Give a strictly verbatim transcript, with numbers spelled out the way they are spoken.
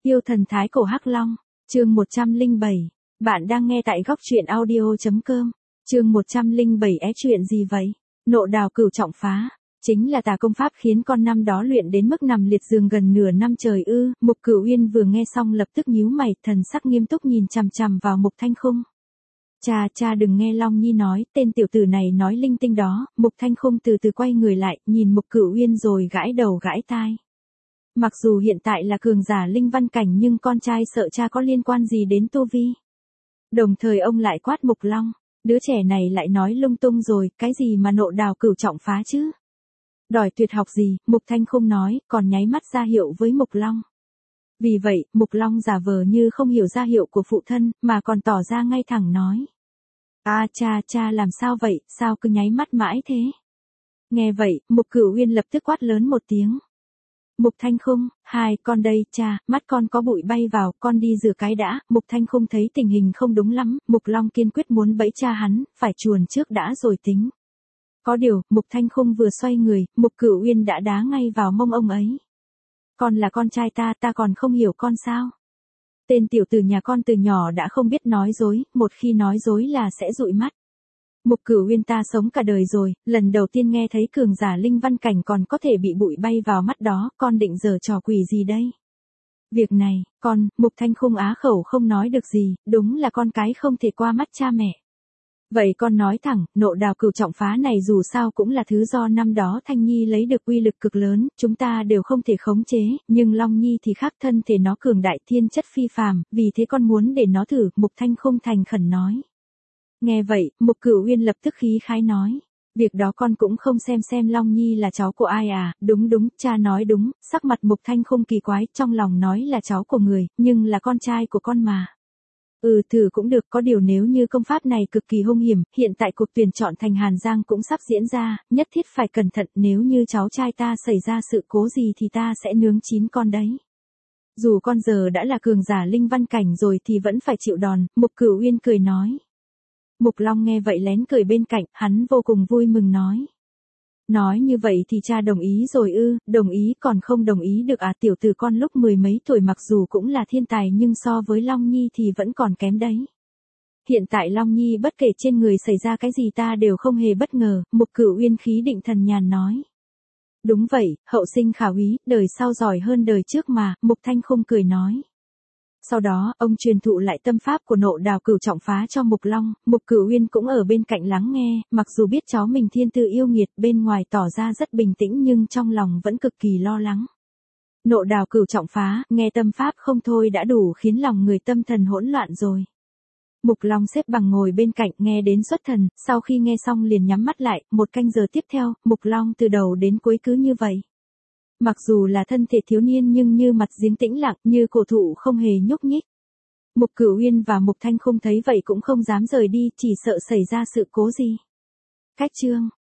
Yêu thần thái cổ Hắc Long, chương một trăm lẻ bảy. Bạn đang nghe tại góc truyện audio.com. Chương một trăm lẻ bảy. É chuyện gì vậy? Nộ đào cửu trọng phá. Chính là tà công pháp khiến con năm đó luyện đến mức nằm liệt giường gần nửa năm trời ư? Mục Cửu Uyên vừa nghe xong lập tức nhíu mày, thần sắc nghiêm túc nhìn chằm chằm vào Mục Thanh Khung. Cha cha đừng nghe Long Nhi nói, tên tiểu tử này nói linh tinh đó. Mục Thanh Khung từ từ quay người lại, nhìn Mục Cửu Uyên rồi gãi đầu gãi tai. Mặc dù hiện tại là cường giả linh văn cảnh nhưng con trai sợ cha có liên quan gì đến tu vi. Đồng thời ông lại quát Mục Long, đứa trẻ này lại nói lung tung rồi, cái gì mà nộ đào cửu trọng phá chứ? Đòi tuyệt học gì? Mục Thanh Khung nói, còn nháy mắt ra hiệu với Mục Long. Vì vậy, Mục Long giả vờ như không hiểu ra hiệu của phụ thân, mà còn tỏ ra ngay thẳng nói. À cha cha làm sao vậy, sao cứ nháy mắt mãi thế? Nghe vậy, Mục Cửu Uyên lập tức quát lớn một tiếng. Mục Thanh Khung, hai, con đây, cha, mắt con có bụi bay vào, con đi rửa cái đã. Mục Thanh Khung thấy tình hình không đúng lắm, Mục Long kiên quyết muốn bẫy cha hắn, phải chuồn trước đã rồi tính. Có điều, Mục Thanh Khung vừa xoay người, Mục Cửu Uyên đã đá ngay vào mông ông ấy. Con là con trai ta, ta còn không hiểu con sao? Tên tiểu tử nhà con từ nhỏ đã không biết nói dối, một khi nói dối là sẽ dụi mắt. Mục Cửu Uyên ta sống cả đời rồi, lần đầu tiên nghe thấy cường giả linh văn cảnh còn có thể bị bụi bay vào mắt đó, con định giở trò quỷ gì đây? Việc này, con, Mục Thanh Khung á khẩu không nói được gì, đúng là con cái không thể qua mắt cha mẹ. Vậy con nói thẳng, nộ đào cửu trọng phá này dù sao cũng là thứ do năm đó Thanh Nhi lấy được uy lực cực lớn, chúng ta đều không thể khống chế, nhưng Long Nhi thì khác, thân thể nó cường đại thiên chất phi phàm, vì thế con muốn để nó thử. Mục Thanh Khung thành khẩn nói. Nghe vậy, Mục Cửu Uyên lập tức khí khái nói. Việc đó con cũng không xem xem Long Nhi là cháu của ai à? Đúng đúng, cha nói đúng. Sắc mặt Mục Thanh Khung kỳ quái, trong lòng nói là cháu của người, nhưng là con trai của con mà. Ừ thử cũng được, có điều nếu như công pháp này cực kỳ hung hiểm, hiện tại cuộc tuyển chọn thành Hàn Giang cũng sắp diễn ra, nhất thiết phải cẩn thận, nếu như cháu trai ta xảy ra sự cố gì thì ta sẽ nướng chín con đấy. Dù con giờ đã là cường giả linh văn cảnh rồi thì vẫn phải chịu đòn. Mục Cửu Uyên cười nói. Mục Long nghe vậy lén cười bên cạnh, hắn vô cùng vui mừng nói. Nói như vậy thì cha đồng ý rồi ư? Đồng ý, còn không đồng ý được à? Tiểu tử con lúc mười mấy tuổi mặc dù cũng là thiên tài nhưng so với Long Nhi thì vẫn còn kém đấy. Hiện tại Long Nhi bất kể trên người xảy ra cái gì ta đều không hề bất ngờ. Mục Cửu Uyên khí định thần nhàn nói. Đúng vậy, hậu sinh khả úy, đời sau giỏi hơn đời trước mà. Mục Thanh Khung cười nói. Sau đó, ông truyền thụ lại tâm pháp của nộ đào cửu trọng phá cho Mục Long. Mục Cửu Uyên cũng ở bên cạnh lắng nghe, mặc dù biết cháu mình thiên tư yêu nghiệt, bên ngoài tỏ ra rất bình tĩnh nhưng trong lòng vẫn cực kỳ lo lắng. Nộ đào cửu trọng phá, nghe tâm pháp không thôi đã đủ khiến lòng người tâm thần hỗn loạn rồi. Mục Long xếp bằng ngồi bên cạnh nghe đến xuất thần, sau khi nghe xong liền nhắm mắt lại. Một canh giờ tiếp theo, Mục Long từ đầu đến cuối cứ như vậy. Mặc dù là thân thể thiếu niên nhưng như mặt giếng tĩnh lặng, như cổ thụ không hề nhúc nhích. Mục Cửu Uyên và Mục Thanh Khung thấy vậy cũng không dám rời đi, chỉ sợ xảy ra sự cố gì. Cách chương